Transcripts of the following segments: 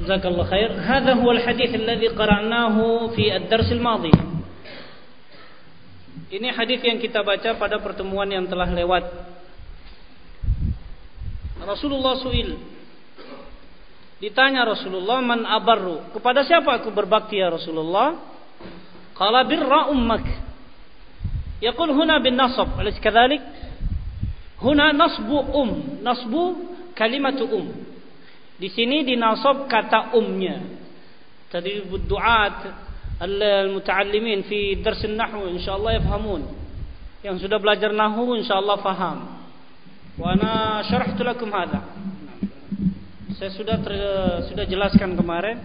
Jazakallahu khair. Hadha huwa al-hadits alladhi qara'nahu fi ad-dars al-madhi. Ini hadis yang kita baca pada pertemuan yang telah lewat. Rasulullah su'il. Ditanya Rasulullah, man abarru? Kepada siapa aku berbakti ya Rasulullah? Qala birra ummak. Yaqul huna bin nasab. Alis kadzalik? Huna nasbu kalimatu Di sini dinasab kata umnya. Tadribud du'at al-muta'allimin fi dars an-nahwu insyaallah yafhamun. Yang sudah belajar nahwu insyaallah faham. Wa ana syarahtu lakum hadza. Saya sudah jelaskan kemarin.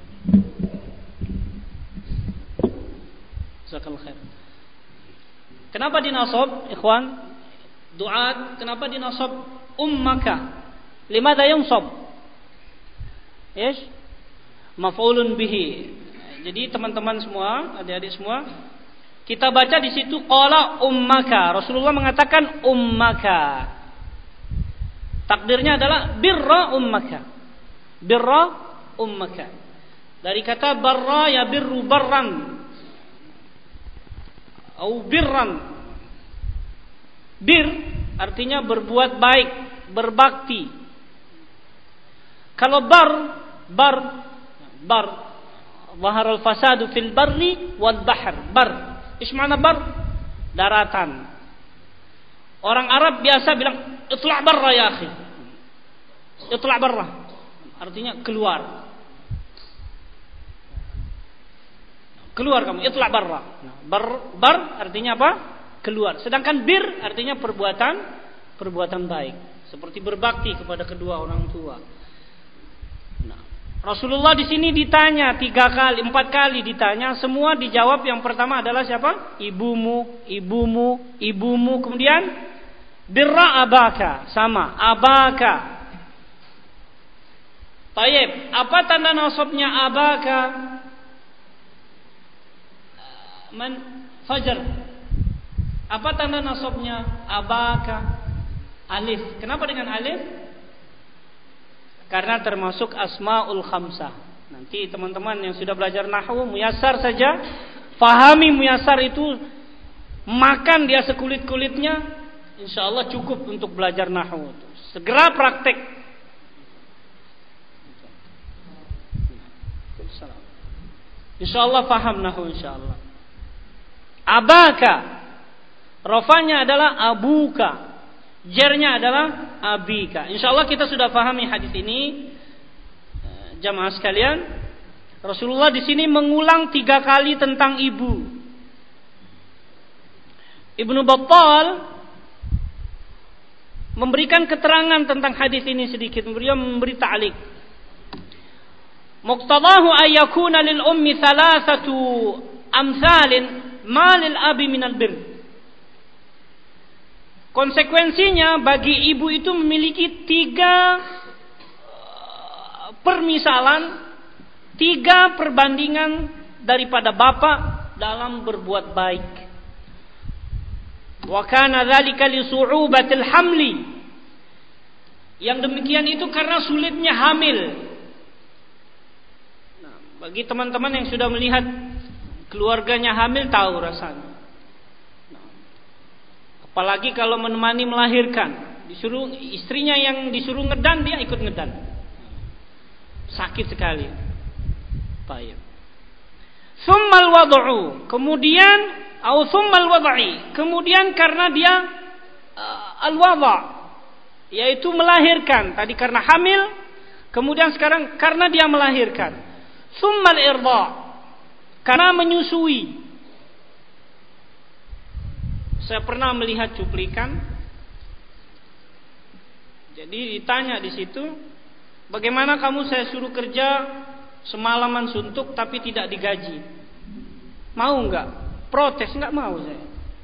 Jazakallahu khair. Kenapa dinasab, ikhwan? Du'at, kenapa dinasab ummaka? Limadha yunsab? Yes? Maf'ulun bihi. Jadi teman-teman semua, adik-adik semua, kita baca di situ qala ummaka. Rasulullah mengatakan ummaka. Takdirnya adalah birra ummaka. Birra ummaka. Dari kata barra ya birru barran. Atau birran. Bir artinya berbuat baik, berbakti. Kalau bar Zahar al-fasadu fil barri wal bahr. Bar. Ish mana bar? Daratan. Orang Arab biasa bilang itla' barra ya akhi. Itla' barra. Artinya keluar. Keluar kamu, itla' barra. Bar artinya apa? Keluar. Sedangkan bir artinya perbuatan baik. Seperti berbakti kepada kedua orang tua. Rasulullah di sini ditanya 3 kali, 4 kali ditanya, semua dijawab yang pertama adalah siapa? Ibumu. Kemudian birra abaka, sama abaka. Tayyib, apa tanda nasabnya abaka? Fajar. Apa tanda nasabnya abaka? Alif. Kenapa dengan alif? Karena termasuk asmaul khamsah. Nanti teman-teman yang sudah belajar nahwu muyassar saja, fahami muyassar itu, makan dia sekulit-kulitnya, insyaallah cukup untuk belajar nahwu. Segera praktek. Insyaallah faham nahwu insyaallah. Abaka, rafanya adalah abuka. Jarnya adalah abika. Insyaallah kita sudah pahami hadis ini, jamaah sekalian. Rasulullah di sini mengulang 3 kali tentang ibu. Ibnu Battal memberikan keterangan tentang hadis ini sedikit. Beliau memberi ta'liq. Muqtadahu ayyakuna lil ummi 3 amsalin ma lil abi minal birr. Konsekuensinya bagi ibu itu memiliki 3 permisalan, 3 perbandingan daripada bapak dalam berbuat baik. Wa kana dzalika li su'ubatil hamli. Yang demikian itu karena sulitnya hamil. Nah, bagi teman-teman yang sudah melihat keluarganya hamil tahu rasanya. Apalagi kalau menemani melahirkan, disuruh istrinya yang disuruh ngedan, dia ikut ngedan. Sakit sekali. Baik. Tsummal wad'u, kemudian tsummal wad'i, kemudian karena dia al-wada', yaitu melahirkan. Tadi karena hamil, kemudian sekarang karena dia melahirkan. Tsummal irda', karena menyusui. Saya pernah melihat cuplikan. Jadi ditanya di situ, bagaimana kamu saya suruh kerja semalaman suntuk tapi tidak digaji? Mau enggak? Protes, enggak mau saya.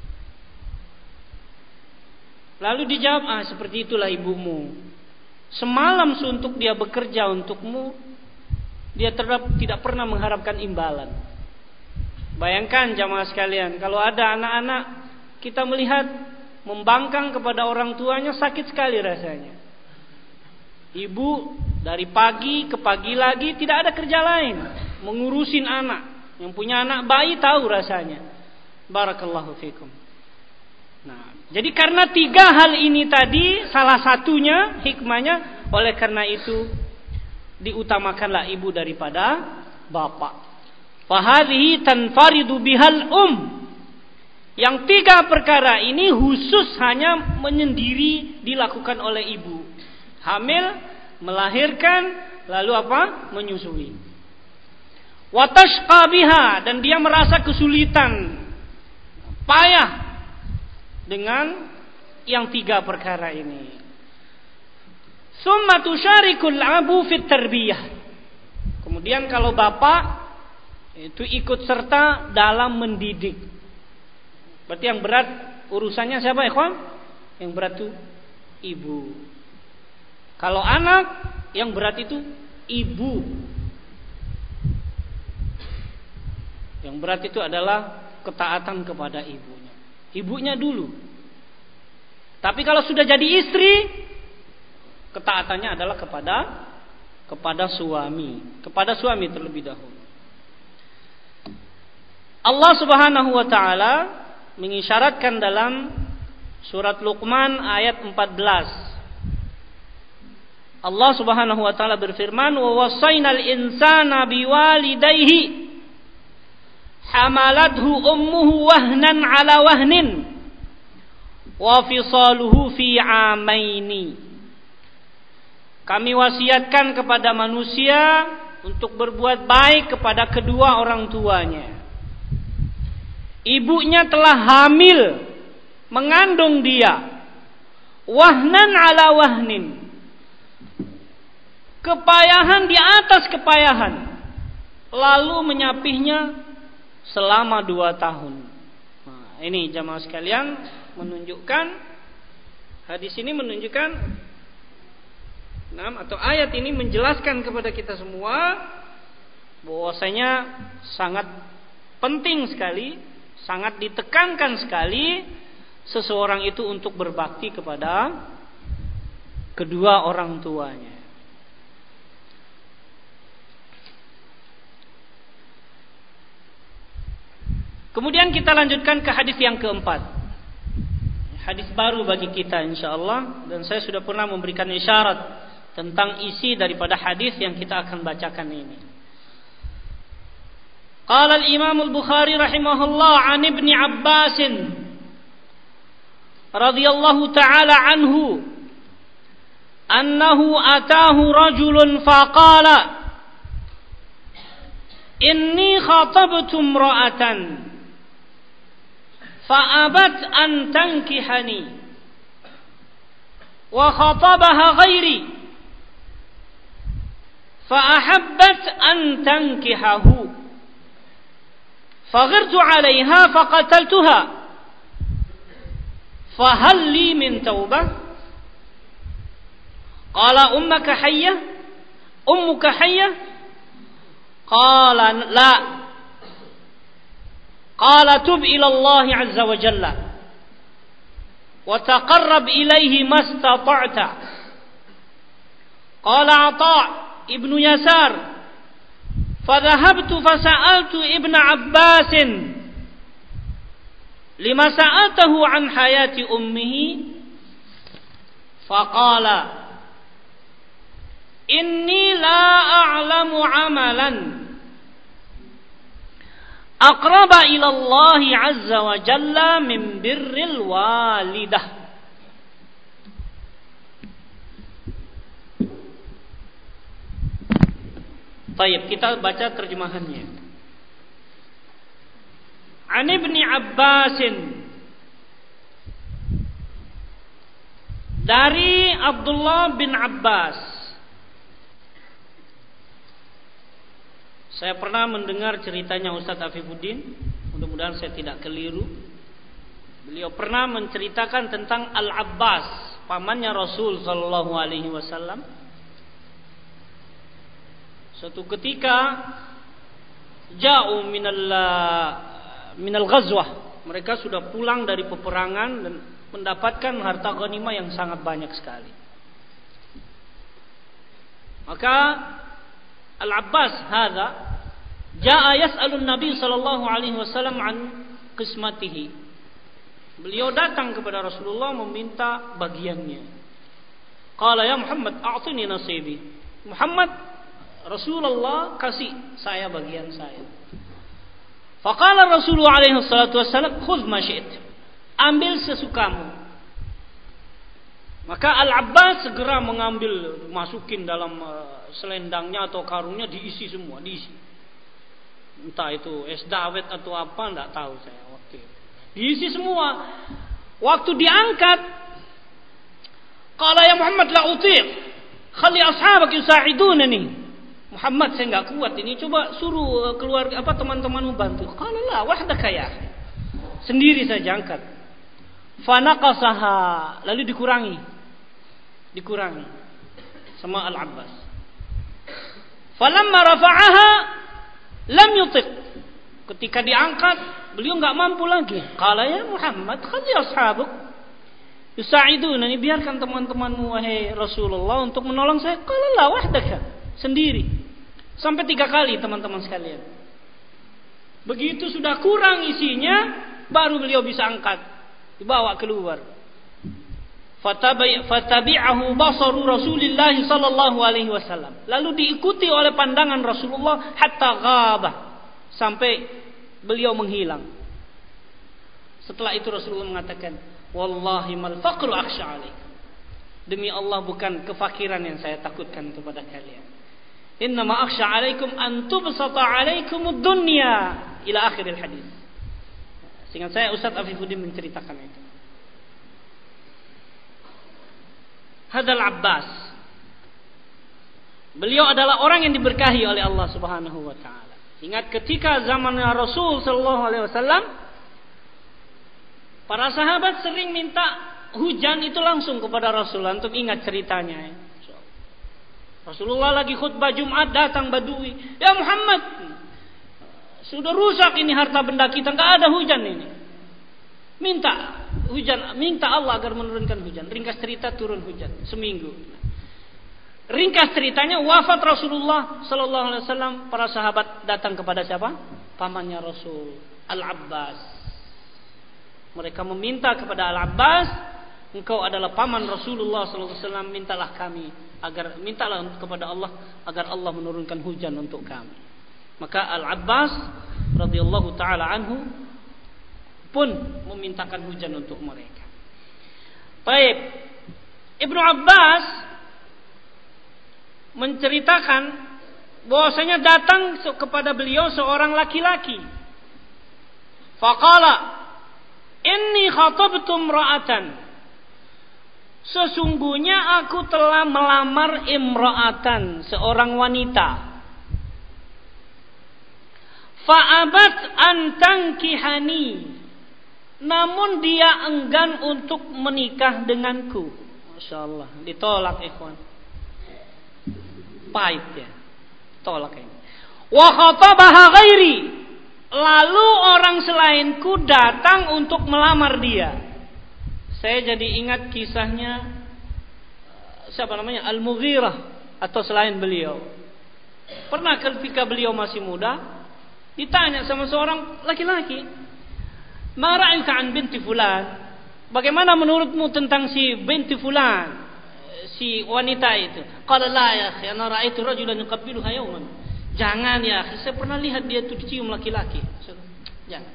Lalu dijawab, seperti itulah ibumu. Semalam suntuk dia bekerja untukmu, dia tidak pernah mengharapkan imbalan. Bayangkan jamaah sekalian, kalau ada anak-anak kita melihat membangkang kepada orang tuanya, sakit sekali rasanya. Ibu dari pagi ke pagi lagi tidak ada kerja lain, mengurusin anak. Yang punya anak bayi tahu rasanya. Barakallahu fikum. Nah, jadi karena 3 hal ini tadi, salah satunya hikmahnya, oleh karena itu diutamakanlah ibu daripada bapak. Fahadhihi tanfaridu bihal Yang 3 perkara ini khusus hanya menyendiri dilakukan oleh ibu. Hamil, melahirkan, lalu apa? Menyusui. Wa tashqa biha, dan dia merasa kesulitan, payah dengan yang 3 perkara ini. Summa tusyarikul abu fit tarbiyah. Kemudian kalau bapak itu ikut serta dalam mendidik. Berarti yang berat urusannya siapa, ikhwan? Yang berat itu ibu. Kalau anak, yang berat itu ibu. Yang berat itu adalah ketaatan kepada ibunya. Ibunya dulu. Tapi kalau sudah jadi istri, ketaatannya adalah kepada suami. Kepada suami terlebih dahulu. Allah Subhanahu wa taala mengisyaratkan dalam surat Luqman ayat 14. Allah Subhanahu wa taala berfirman, "Wa wassaynal insana biwalidayhi hamalathu ummuhu wahnan ala wahnin wa fisaluhu fi amaini." Kami wasiatkan kepada manusia untuk berbuat baik kepada kedua orang tuanya. Ibunya telah hamil, mengandung dia. Wahnan ala wahnin. Kepayahan di atas kepayahan. Lalu menyapihnya selama 2 tahun. Nah, ini jamaah sekalian menunjukkan, hadis ini menunjukkan, atau ayat ini menjelaskan kepada kita semua bahwasanya sangat penting sekali, sangat ditekankan sekali seseorang itu untuk berbakti kepada kedua orang tuanya. Kemudian kita lanjutkan ke hadis yang keempat. Hadis baru bagi kita insyaallah, dan saya sudah pernah memberikan isyarat tentang isi daripada hadis yang kita akan bacakan ini. Qala al-Imam al-Bukhari rahimahullah an Ibn Abbas radhiyallahu ta'ala anhu annahu atahu rajulun faqala inni khatabtu imra'atan fa'abat an tankihani wa khatabaha ghairi fa'ahabbat an tankihahu faghirtu 'alayha faqataltuha fahal li min taubah qala ummuka hayyah qala la qala tub ila Allah 'azza wa jalla wa taqarrab ilayhi mastata'ta qala Ata' ibnu Yasar fadhahabtu fasa'altu Ibn Abbas lima sa'altahu an hayati ummihi faqala inni la a'lamu 'amalan aqraba ila Allah 'azza wa jalla min birril walidah. Baik, kita baca terjemahannya. An Ibn Abbas, dari Abdullah bin Abbas. Saya pernah mendengar ceritanya Ustaz Afifuddin, mudah-mudahan saya tidak keliru. Beliau pernah menceritakan tentang Al-Abbas, pamannya Rasul sallallahu alaihi wasallam. Suatu ketika ja'u minal ghazwah, mereka sudah pulang dari peperangan dan mendapatkan harta ghanimah yang sangat banyak sekali. Maka Al-Abbas hadza jaa yas'alun Nabi sallallahu alaihi wasallam an qismatihi. Beliau datang kepada Rasulullah meminta bagiannya. Qala ya Muhammad a'tini nasibi. Muhammad, Rasulullah kasih saya bagian saya. Faqala Rasulullah alaihi salatu wasallam khudh ma syi'ta. Ambil sesukamu. Maka Al-Abbas segera mengambil, masukin dalam selendangnya atau karungnya, diisi semua, diisi. Entah itu es dawet atau apa, enggak tahu saya waktu itu. Diisi semua. Waktu diangkat, qala ya Muhammad la utiq, khali ashabak yusa'idunani. Muhammad, saya enggak kuat ini, coba suruh keluarga teman-temanmu bantu. Qala la wahdaka ya. Sendiri saja angkat. Fanaqasaha, lalu dikurangi sama Al-Abbas. Falamma rafa'aha lam yutiq, ketika diangkat beliau enggak mampu lagi. Qala ya Muhammad khali ashabuk yusa'idunani, biarkan teman-temanmu wahai Rasulullah untuk menolong saya. Qala la wahdaka, sendiri. Sampai 3 kali teman-teman sekalian. Begitu sudah kurang isinya, baru beliau bisa angkat, dibawa keluar. Fatabi'ahu basaru Rasulillah sallallahu alaihi wasallam. Lalu diikuti oleh pandangan Rasulullah hatta ghabah, sampai beliau menghilang. Setelah itu Rasulullah mengatakan, wallahi mal faqru akhsha alaik. Demi Allah, bukan kefakiran yang saya takutkan kepada kalian. Innama akhsha alaikum an tubsata alaikumud dunya ila akhiril hadis. Seingat saya Ustaz Afifuddin menceritakan itu. Hadzal Abbas, beliau adalah orang yang diberkahi oleh Allah Subhanahu wa taala. Ingat ketika zaman Rasul sallallahu alaihi wasallam, para sahabat sering minta hujan itu langsung kepada Rasulullah. Untuk ingat ceritanya. Rasulullah lagi khutbah Jumat, datang Badui. Ya Muhammad, sudah rusak ini harta benda kita, enggak ada hujan ini. Minta hujan, minta Allah agar menurunkan hujan. Ringkas cerita, turun hujan seminggu. Ringkas ceritanya, wafat Rasulullah sallallahu alaihi wasallam, para sahabat datang kepada siapa? Pamannya Rasul, Al-Abbas. Mereka meminta kepada Al-Abbas, engkau adalah paman Rasulullah sallallahu alaihi wasallam, mintalah kepada Allah agar Allah menurunkan hujan untuk kami. Maka Al-Abbas radhiyallahu taala anhu pun memintakan hujan untuk mereka. Baik, Ibnu Abbas menceritakan bahwasanya datang kepada beliau seorang laki-laki. Faqala inni khatabtu imra'atan, sesungguhnya aku telah melamar imra'atan, seorang wanita. Fa'abat an tankihani, namun dia enggan untuk menikah denganku. Masya Allah, ditolak ikhwan. Pahit ya, tolak ini. Wa khatabaha ghairi, lalu orang selainku datang untuk melamar dia. Saya jadi ingat kisahnya siapa namanya, Al-Mughirah atau selain beliau. Pernah ketika beliau masih muda ditanya sama seorang laki-laki, ma ra'ayka an binti fulan, bagaimana menurutmu tentang si binti fulan, si wanita itu? Qala la ya akhi, ana ra'aitu rajulan yuqabbiluha yawman. Jangan ya akhi, saya pernah lihat dia itu dicium laki-laki. Jangan.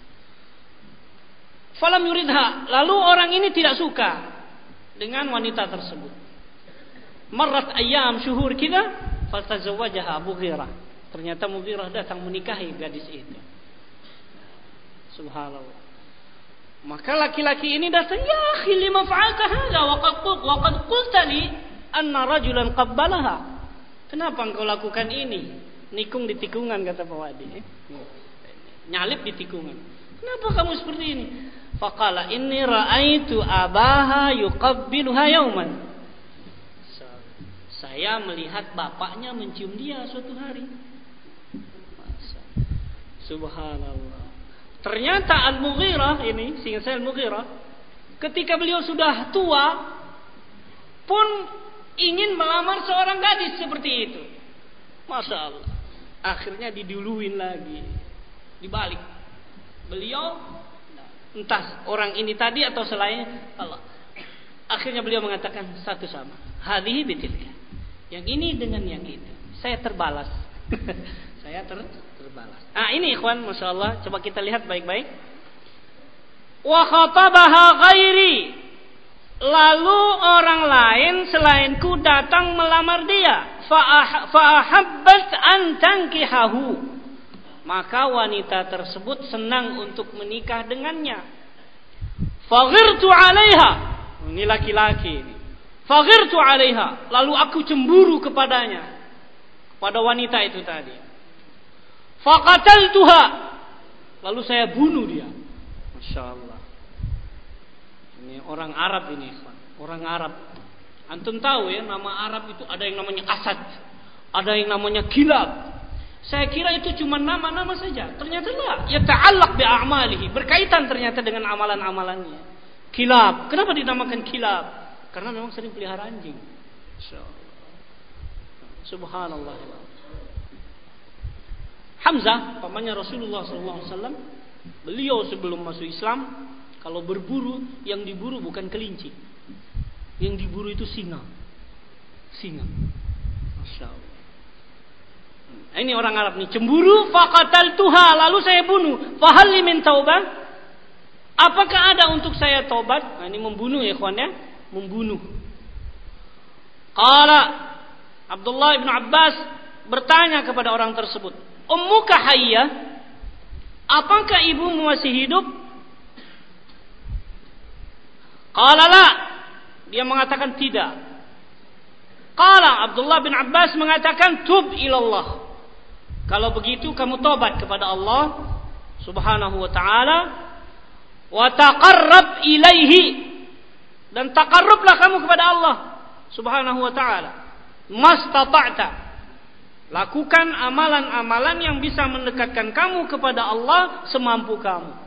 Falam yuridha, lalu orang ini tidak suka dengan wanita tersebut. Marrat ayyam syuhur kita, fatazawwajaha Abu Ghirah. Ternyata Mughirah datang menikahi gadis itu. Subhanallah. Maka laki-laki ini datang, ya akhi lima fa'alta hadha wa qad qulta li anna rajulan qabbalaha. Kenapa engkau lakukan ini? Nikung di tikungan, kata Pak Wadi. Nyalip di tikungan. Kenapa kamu seperti ini? Faqala inni ra'aitu abaha yuqabbiluha yawman. Saya melihat bapaknya mencium dia suatu hari. Subhanallah. Ternyata Al-Mughirah ini, seingat saya Al-Mughirah, ketika beliau sudah tua pun ingin melamar seorang gadis seperti itu. Masya Allah. Akhirnya diduluin lagi, dibalik. Beliau entah orang ini tadi atau selain Allah. Akhirnya beliau mengatakan satu sama. Hadhihi bitilka. Yang ini dengan yang itu. Saya terbalas. Saya terbalas. Ini ikhwan, Masya Allah. Coba kita lihat baik-baik. Wa khatabaha ghairi. Lalu orang lain selainku datang melamar dia. Fa'ahabbat an tankihahu. Maka wanita tersebut senang untuk menikah dengannya. Faghirtu 'alaiha. Ini laki-laki ini. Faghirtu 'alaiha. Lalu aku cemburu kepadanya. Pada wanita itu tadi. Faqataltuha. Lalu saya bunuh dia. Masya Allah. Ini orang Arab ini, orang Arab. Antum tahu ya, nama Arab itu ada yang namanya Asad, ada yang namanya Kilab. Saya kira itu cuma nama-nama saja. Ternyata lah, ya ta'allaq bi a'malihi, berkaitan ternyata dengan amalan-amalannya. Kilab. Kenapa dinamakan Kilab? Karena memang sering pelihara anjing. Subhanallah. Hamzah, pamannya Rasulullah SAW, beliau sebelum masuk Islam, kalau berburu, yang diburu bukan kelinci. Yang diburu itu singa. Singa. Masya Allah. Ini orang Arab nih. Cemburu, faqataltuha. Lalu saya bunuh. Fahal li min taubah? Apakah ada untuk saya taubat? Nah, ini membunuh ya ikhwan ya. Membunuh. Qala Abdullah bin Abbas bertanya kepada orang tersebut. Ummuka hayyah? Apakah ibumu masih hidup? Qala la. Dia mengatakan tidak. Qala Abdullah bin Abbas mengatakan tub ilallah. Kalau begitu kamu tobat kepada Allah Subhanahu wa taala wa taqarrab ilaihi, dan taqarrublah kamu kepada Allah Subhanahu wa taala mastata'ta. Lakukan amalan-amalan yang bisa mendekatkan kamu kepada Allah semampu kamu.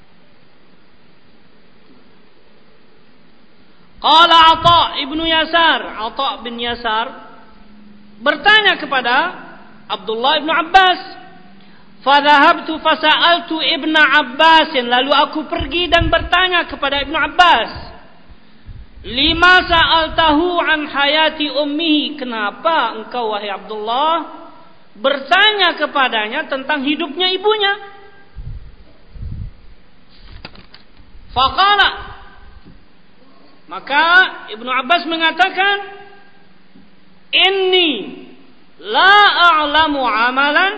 Qala Atha ibnu Yasar, Atha bin Yasar bertanya kepada Abdullah ibnu Abbas. Fadhahabtu fasa'altu ibnu Abbas, lalu aku pergi dan bertanya kepada Ibnu Abbas. Lima sa'altahu an hayati ummihi, kenapa engkau wahai Abdullah bertanya kepadanya tentang hidupnya ibunya? Faqala, maka Ibnu Abbas mengatakan, inni la a'lamu amalan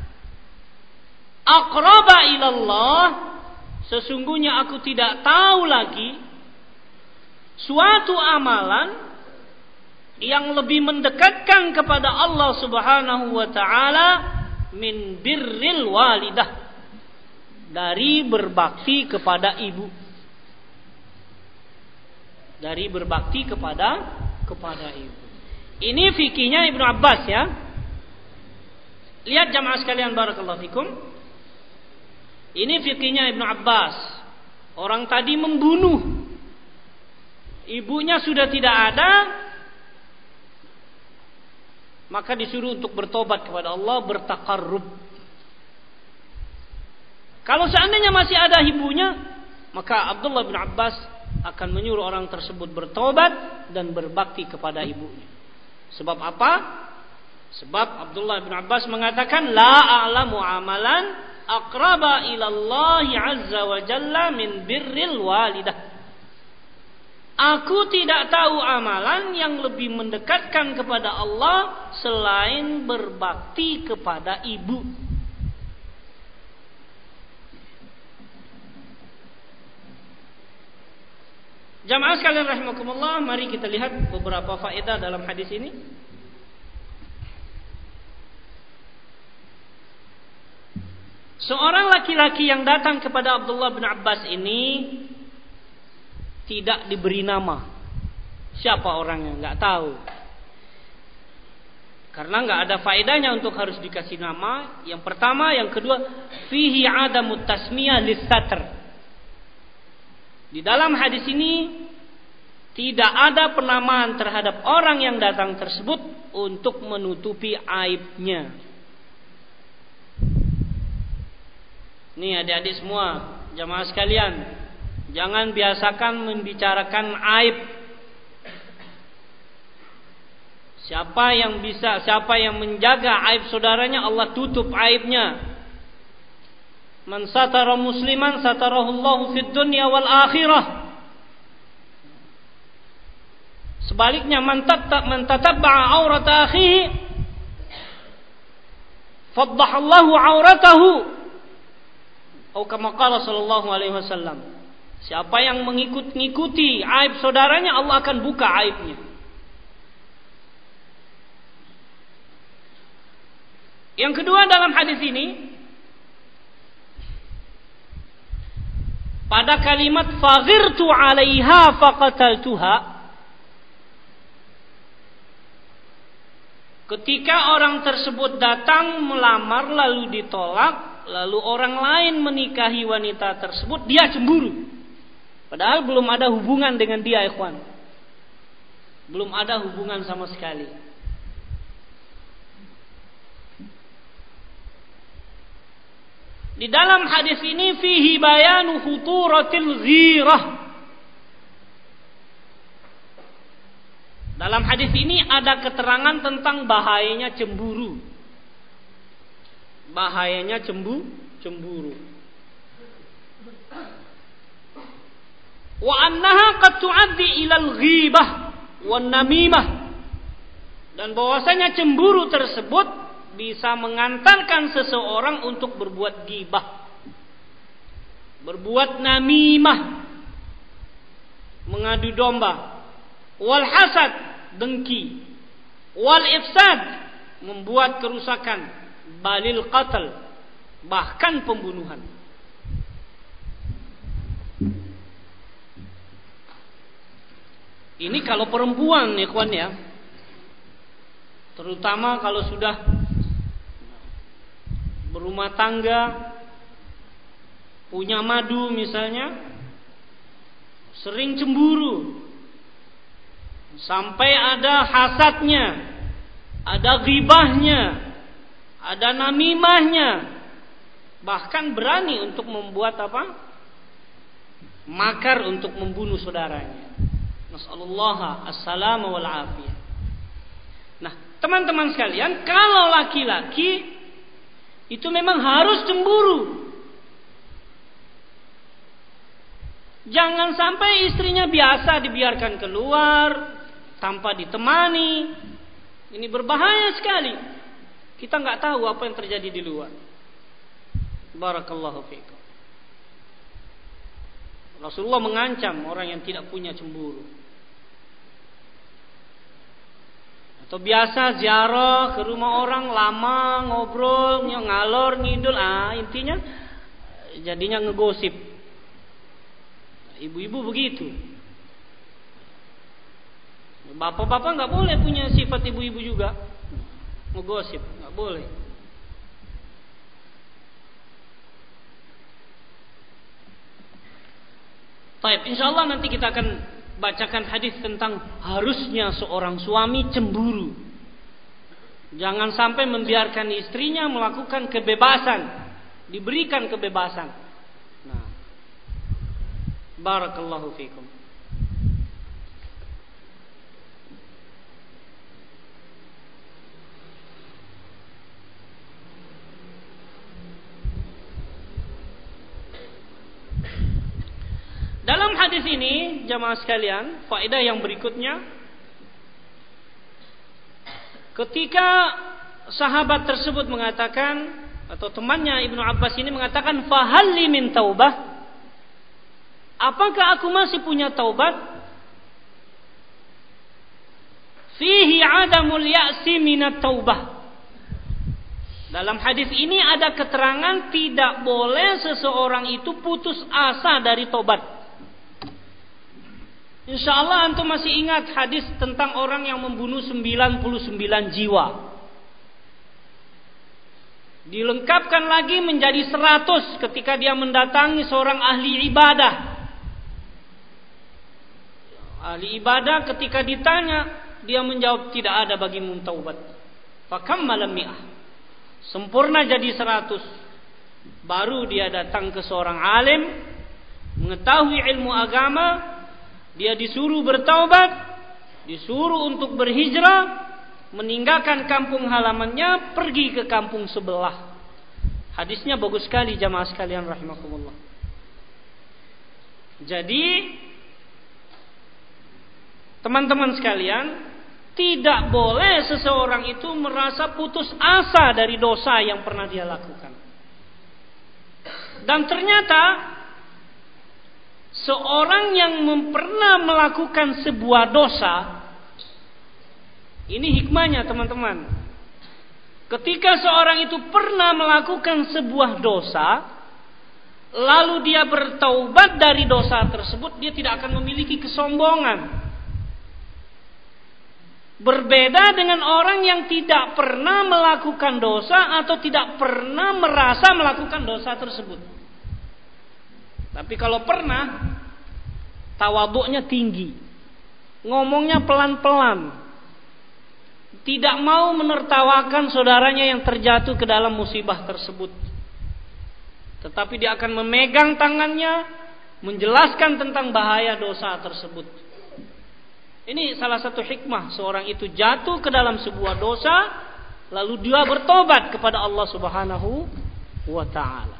aqraba ilallah, sesungguhnya aku tidak tahu lagi suatu amalan yang lebih mendekatkan kepada Allah Subhanahu wa taala min birril walidah, dari berbakti kepada ibu. Dari berbakti kepada ibu. Ini fikihnya Ibnu Abbas ya. Lihat jamaah sekalian barakallahu fikum. Ini fikihnya Ibnu Abbas. Orang tadi membunuh, ibunya sudah tidak ada, maka disuruh untuk bertobat kepada Allah, bertaqarrub. Kalau seandainya masih ada ibunya, maka Abdullah bin Abbas akan menyuruh orang tersebut bertobat dan berbakti kepada ibunya. Sebab apa? Sebab Abdullah bin Abbas mengatakan, la a'lamu amalan aqraba ilallahi azza wa jalla min birril walidah. Aku tidak tahu amalan yang lebih mendekatkan kepada Allah selain berbakti kepada ibu. Jamaah sekalian rahimakumullah, mari kita lihat beberapa faedah dalam hadis ini. Seorang laki-laki yang datang kepada Abdullah bin Abbas ini tidak diberi nama. Siapa orangnya? Enggak tahu. Karena enggak ada faedahnya untuk harus dikasih nama. Yang pertama, yang kedua, fihi adamut tasmiyah lis-satr. Di dalam hadis ini tidak ada penamaan terhadap orang yang datang tersebut untuk menutupi aibnya. Nih adik-adik semua, jamaah sekalian, jangan biasakan membicarakan aib. Siapa yang menjaga aib saudaranya, Allah tutup aibnya. Man satara musliman satarahullahu fid dunya wal akhirah. Sebaliknya, man tatabba'a aurata akhihi faddahallahu auratahu. Atau kama qala sallallahu alaihi wasallam. Siapa yang mengikuti aib saudaranya, Allah akan buka aibnya. Yang kedua dalam hadis ini, pada kalimat faghirtu 'alaiha faqataltuha, ketika orang tersebut datang melamar lalu ditolak, lalu orang lain menikahi wanita tersebut, dia cemburu. Padahal belum ada hubungan dengan dia, ikhwan. Belum ada hubungan sama sekali. Di dalam hadis ini fihi bayanu khuturatil ghirah. Dalam hadis ini ada keterangan tentang bahayanya cemburu. Bahayanya cemburu. Wa annaha qad tu'addi ilal ghibah wan namimah. Dan bahwasanya cemburu tersebut bisa mengantarkan seseorang untuk berbuat ghibah, berbuat namimah, mengadu domba, wal hasad, dengki, wal ifsad, membuat kerusakan, balil qatl, bahkan pembunuhan. Ini kalau perempuan, ikhwan ya, terutama kalau sudah berumah tangga, punya madu misalnya, sering cemburu, sampai ada hasadnya, ada ghibahnya, ada namimahnya, bahkan berani untuk membuat makar untuk membunuh saudaranya. Nasallallahu as-salama wal afiyah. Nah, teman-teman sekalian, kalau laki-laki itu memang harus cemburu. Jangan sampai istrinya biasa dibiarkan keluar tanpa ditemani. Ini berbahaya sekali. Kita nggak tahu apa yang terjadi di luar. Barakallahu fiikum. Rasulullah mengancam orang yang tidak punya cemburu. Atau biasa ziarah ke rumah orang lama, ngobrol, ngalor ngidul, intinya jadinya ngegosip. Ibu-ibu begitu. Bapak-bapak nggak boleh punya sifat ibu-ibu juga, ngegosip, nggak boleh. Baik, insyaallah nanti kita akan bacakan hadis tentang harusnya seorang suami cemburu. Jangan sampai membiarkan istrinya melakukan kebebasan, diberikan kebebasan. Nah, barakallahu fiikum. Dalam hadis ini, jamaah sekalian, faedah yang berikutnya, ketika sahabat tersebut mengatakan, atau temannya Ibnu Abbas ini mengatakan, fahalli min taubah, apakah aku masih punya taubat? Fihi adamul ya'si minat taubah. Dalam hadis ini ada keterangan tidak boleh seseorang itu putus asa dari taubat. Insyaallah antum masih ingat hadis tentang orang yang membunuh 99 jiwa. Dilengkapkan lagi menjadi 100 ketika dia mendatangi seorang ahli ibadah. Ahli ibadah ketika ditanya, dia menjawab tidak ada bagimu taubat. Fakammal mi'ah. Sempurna jadi 100. Baru dia datang ke seorang alim, mengetahui ilmu agama, dia disuruh bertaubat, disuruh untuk berhijrah, meninggalkan kampung halamannya, pergi ke kampung sebelah. Hadisnya bagus sekali jamaah sekalian rahimakumullah. Jadi teman-teman sekalian, tidak boleh seseorang itu merasa putus asa dari dosa yang pernah dia lakukan. Dan ternyata seorang yang pernah melakukan sebuah dosa, ini hikmahnya teman-teman. Ketika seorang itu pernah melakukan sebuah dosa, lalu dia bertaubat dari dosa tersebut, dia tidak akan memiliki kesombongan. Berbeda dengan orang yang tidak pernah melakukan dosa atau tidak pernah merasa melakukan dosa tersebut. Tapi kalau pernah, tawaduknya tinggi, ngomongnya pelan-pelan, tidak mau menertawakan saudaranya yang terjatuh ke dalam musibah tersebut. Tetapi dia akan memegang tangannya, menjelaskan tentang bahaya dosa tersebut. Ini salah satu hikmah seorang itu jatuh ke dalam sebuah dosa, lalu dia bertobat kepada Allah Subhanahu wa ta'ala.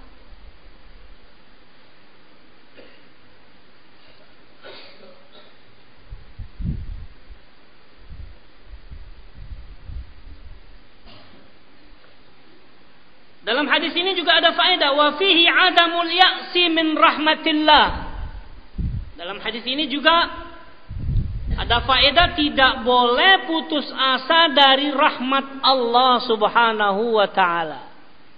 Dalam hadis ini juga ada faedah, wa fihi adamul ya'si min rahmatillah. Dalam hadis ini juga ada faedah tidak boleh putus asa dari rahmat Allah Subhanahu wa ta'ala.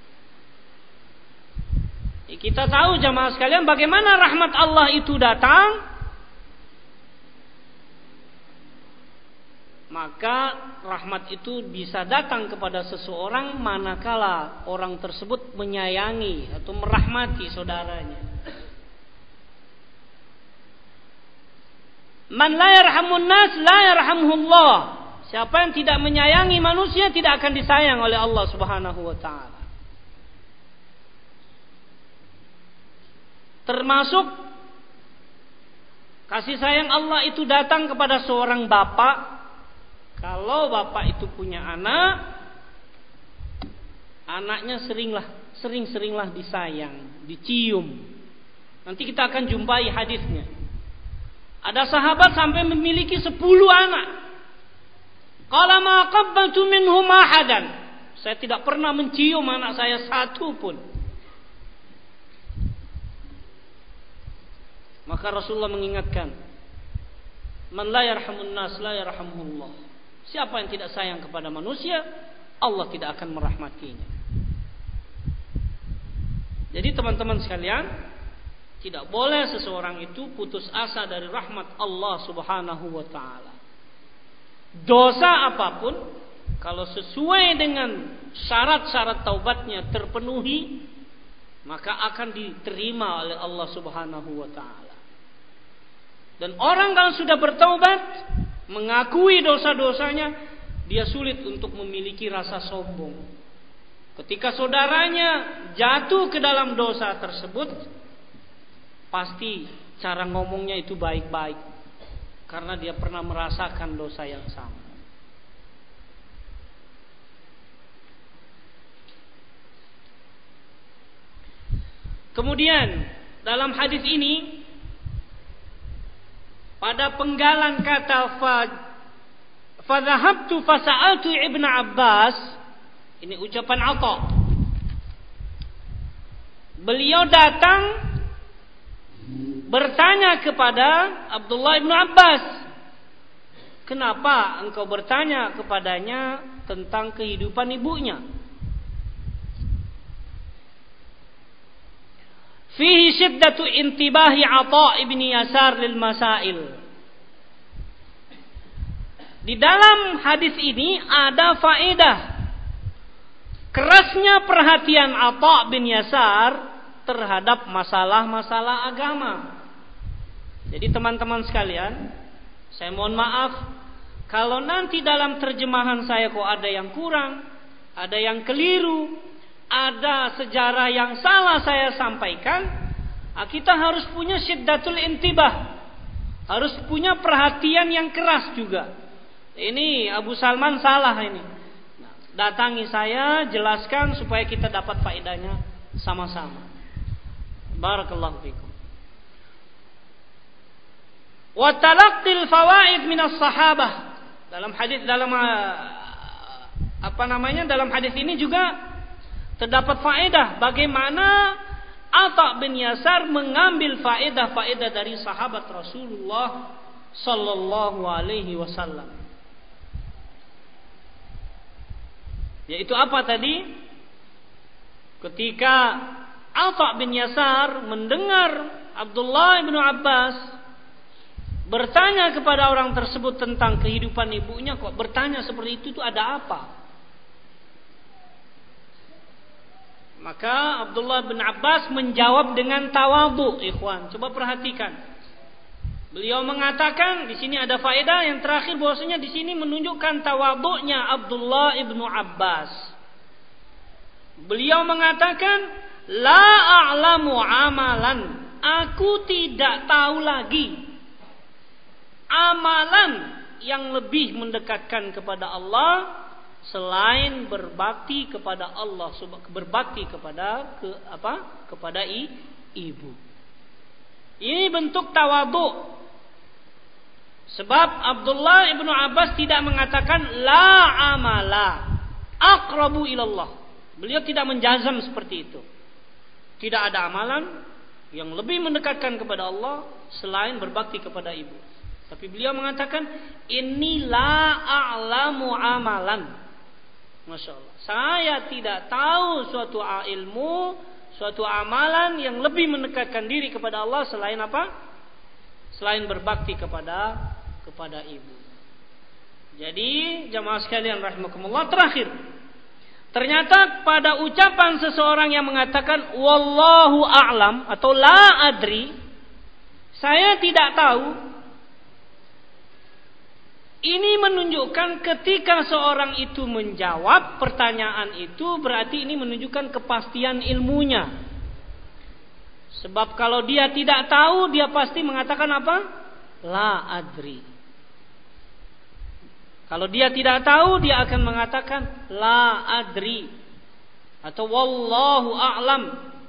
Kita tahu jamaah sekalian bagaimana rahmat Allah itu datang. Maka rahmat itu bisa datang kepada seseorang manakala orang tersebut menyayangi atau merahmati saudaranya. Man la yarhamun nas la yarhamhullah. Siapa yang tidak menyayangi manusia tidak akan disayang oleh Allah Subhanahu wa ta'ala. Termasuk kasih sayang Allah itu datang kepada seorang bapak. Kalau bapak itu punya anak, anaknya sering-seringlah disayang, dicium. Nanti kita akan jumpai hadisnya. Ada sahabat sampai memiliki 10 anak. Qala ma qabbaltu minhum ahadan. Saya tidak pernah mencium anak saya satu pun. Maka Rasulullah mengingatkan, man la yarhamun nas la yarhamullah. Siapa yang tidak sayang kepada manusia, Allah tidak akan merahmatinya. Jadi teman-teman sekalian, tidak boleh seseorang itu putus asa dari rahmat Allah Subhanahu wa ta'ala. Dosa apapun, kalau sesuai dengan syarat-syarat taubatnya terpenuhi, maka akan diterima oleh Allah Subhanahu wa ta'ala. Dan orang kalau sudah bertaubat, mengakui dosa-dosanya, dia sulit untuk memiliki rasa sombong. Ketika saudaranya jatuh ke dalam dosa tersebut, pasti cara ngomongnya itu baik-baik, karena dia pernah merasakan dosa yang sama. Kemudian dalam hadis ini pada penggalan kata fadhahabtu fasa'altu Ibnu Abbas, ini ucapan Atha. Beliau datang bertanya kepada Abdullah bin Abbas, kenapa engkau bertanya kepadanya tentang kehidupan ibunya? Fihi syiddatu intibahi Atha ibn Yasar lil masail. Di dalam hadis ini ada faedah kerasnya perhatian Atha bin Yasar terhadap masalah-masalah agama. Jadi teman-teman sekalian, Saya mohon maaf kalau nanti dalam terjemahan saya kok ada yang kurang, ada yang keliru, ada sejarah yang salah saya sampaikan. Kita harus punya syiddatul intibah, harus punya perhatian yang keras juga. Ini Abu Salman salah ini. Datangi saya, jelaskan supaya kita dapat faedahnya sama-sama. Barakallahu fikum. Wa talaqqil fawaid minas sahabah. Dalam hadis dalam hadis ini juga terdapat faedah bagaimana Atha bin Yasar mengambil faedah-faedah dari sahabat Rasulullah sallallahu alaihi wasallam. Yaitu apa tadi? Ketika Atha bin Yasar mendengar Abdullah bin Abbas bertanya kepada orang tersebut tentang kehidupan ibunya, kok bertanya seperti itu ada apa? Maka Abdullah bin Abbas menjawab dengan tawadhu, ikhwan. Coba perhatikan. Beliau mengatakan di sini ada faedah yang terakhir bahwasanya di sini menunjukkan tawadhunya Abdullah bin Abbas. Beliau mengatakan, "La a'lamu amalan." Aku tidak tahu lagi amalan yang lebih mendekatkan kepada Allah selain berbakti kepada Allah, berbakti kepada ibu. Ini bentuk tawadhu. Sebab Abdullah ibnu Abbas tidak mengatakan la amala aqrabu ilallah. Beliau tidak menjazam seperti itu. Tidak ada amalan yang lebih mendekatkan kepada Allah selain berbakti kepada ibu. Tapi beliau mengatakan inni la a'lamu amalan. Masya Allah. Saya tidak tahu suatu ilmu, suatu amalan yang lebih mendekatkan diri kepada Allah selain apa? Selain berbakti kepada ibu. Jadi jamaah sekalian rahimakumullah, terakhir, ternyata pada ucapan seseorang yang mengatakan wallahu a'lam atau la adri, saya tidak tahu, ini menunjukkan ketika seorang itu menjawab pertanyaan itu berarti ini menunjukkan kepastian ilmunya. Sebab kalau dia tidak tahu, dia pasti mengatakan apa? La adri. Kalau dia tidak tahu, dia akan mengatakan la adri atau wallahu a'lam.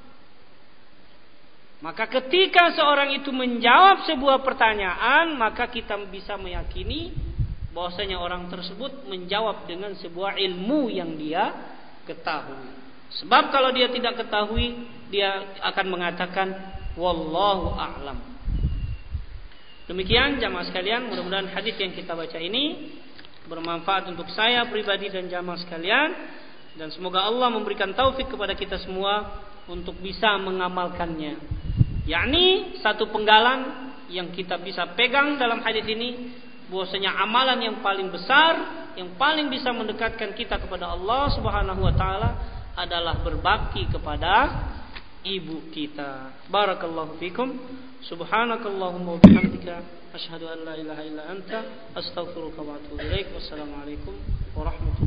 Maka ketika seorang itu menjawab sebuah pertanyaan, maka kita bisa meyakini bahwasanya orang tersebut menjawab dengan sebuah ilmu yang dia ketahui. Sebab kalau dia tidak ketahui, dia akan mengatakan wallahu a'lam. Demikian jamaah sekalian, mudah-mudahan hadis yang kita baca ini bermanfaat untuk saya pribadi dan jamaah sekalian, dan semoga Allah memberikan taufik kepada kita semua untuk bisa mengamalkannya. Yakni satu penggalan yang kita bisa pegang dalam hadis ini, bahwasanya amalan yang paling besar, yang paling bisa mendekatkan kita kepada Allah Subhanahu wa taala adalah berbakti kepada ibu kita. Barakallahu fikum. Subhanakallahumma wa bihamdika asyhadu an la ilaha illa anta astaghfiruka wa atubu ilaik. Wassalamualaikum warahmatullahi